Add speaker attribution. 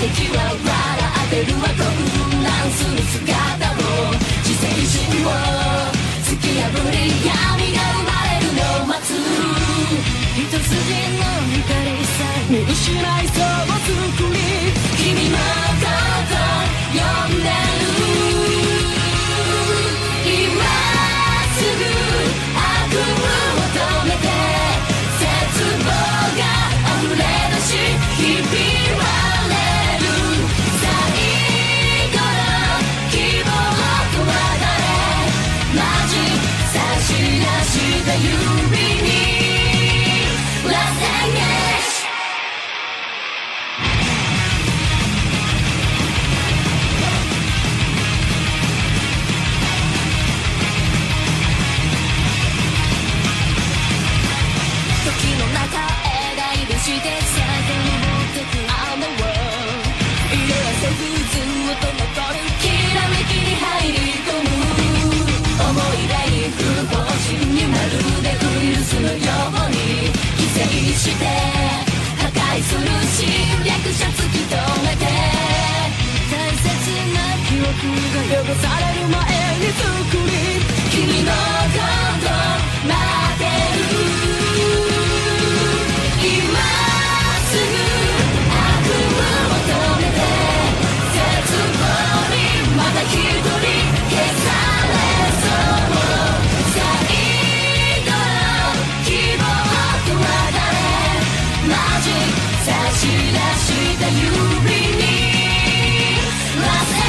Speaker 1: 敵は笑ってるわ混乱する姿を自制心を突き破り闇が生まれるのを待つ一筋の光さえ見失いそう作り君のこと呼んでる今すぐ悪夢を止めて絶望が溢れ出しひび割れる最後の希望とは誰マジ差し出した指に Last Engage 時の中描い出して遡ってく雨を色あせずずっと残るきらめきに入り込む思い出に不法侵にまるでウイルスのように寄生して破壊する侵略者突き止めて大切な記憶が汚される前に作り君のこと待ってる今すぐ悪夢を止めて絶望にまだ一人消されそう最後の希望とは誰マジ差し出した指に Last